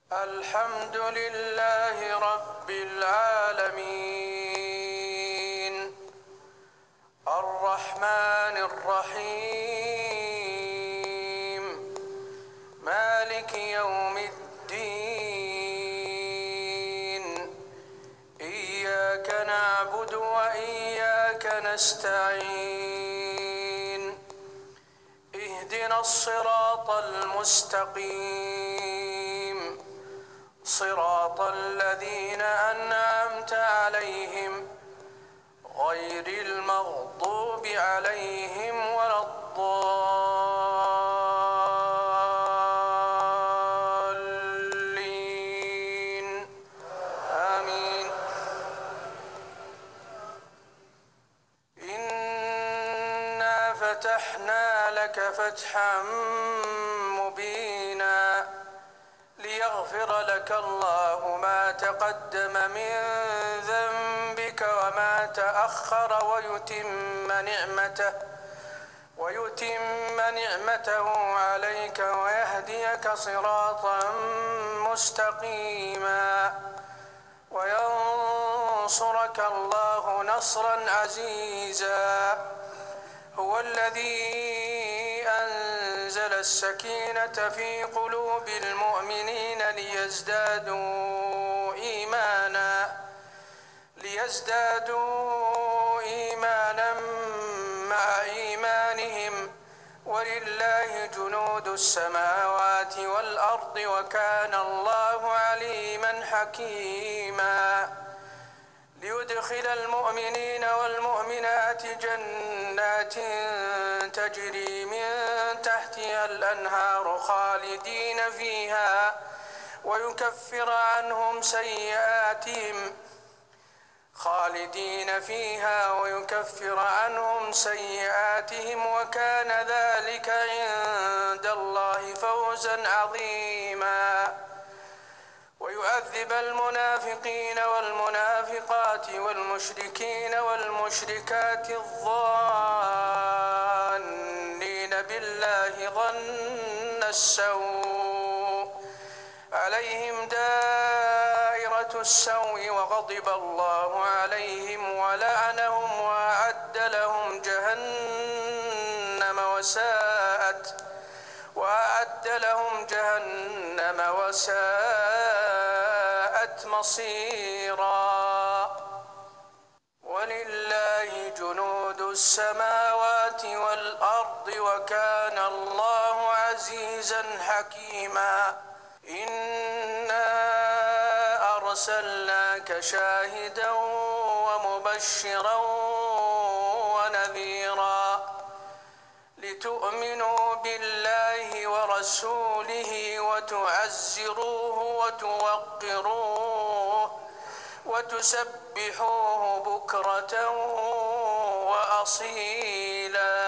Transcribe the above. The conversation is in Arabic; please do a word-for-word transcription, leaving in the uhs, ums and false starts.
الحمد لله رب العالمين الرحمن الرحيم مالك يوم الدين إياك نعبد وإياك نستعين اهدنا الصراط المستقيم صراط الذين أنعمت عليهم غير المغضوب عليهم ولا الضالين آمين. إنا فتحنا لك فتحا مبينا ليغفر لك الله ما تقدم من ذنبك وما تأخر ويتم نعمته ويتم نعمته عليك ويهديك صراطا مستقيما وينصرك الله نصرا عزيزا. هو الذي أنزل السكينة في قلوب المؤمنين ليزدادوا إيمانا ليزدادوا إيمانا مع إيمانهم ولله جنود السماوات والأرض وكان الله عليما حكيما. ليدخل المؤمنين والمؤمنات جنات تجري من تحتها الأنهار خالدين فيها ويكفر عنهم سيئاتهم خالدين فيها ويكفر عنهم سيئاتهم وكان ذلك عند الله فوزا عظيما. ويعذب المنافقين والمنافقات والمشركين والمشركات الظانين بالله ظن السوء عليهم دائرة السوء وغضب الله عليهم ولعنهم وأعد لهم جهنم وساءت وأعد لهم جهنم وساءت مصيرا. ولله جنود السماوات والأرض وكان الله عزيزا حكيما. إنا أرسلناك شاهدا ومبشرا ونذيرا لتؤمنوا بالله ورسوله وتعزروه وتوقروه وتسبحوه بكرة وأصيلا.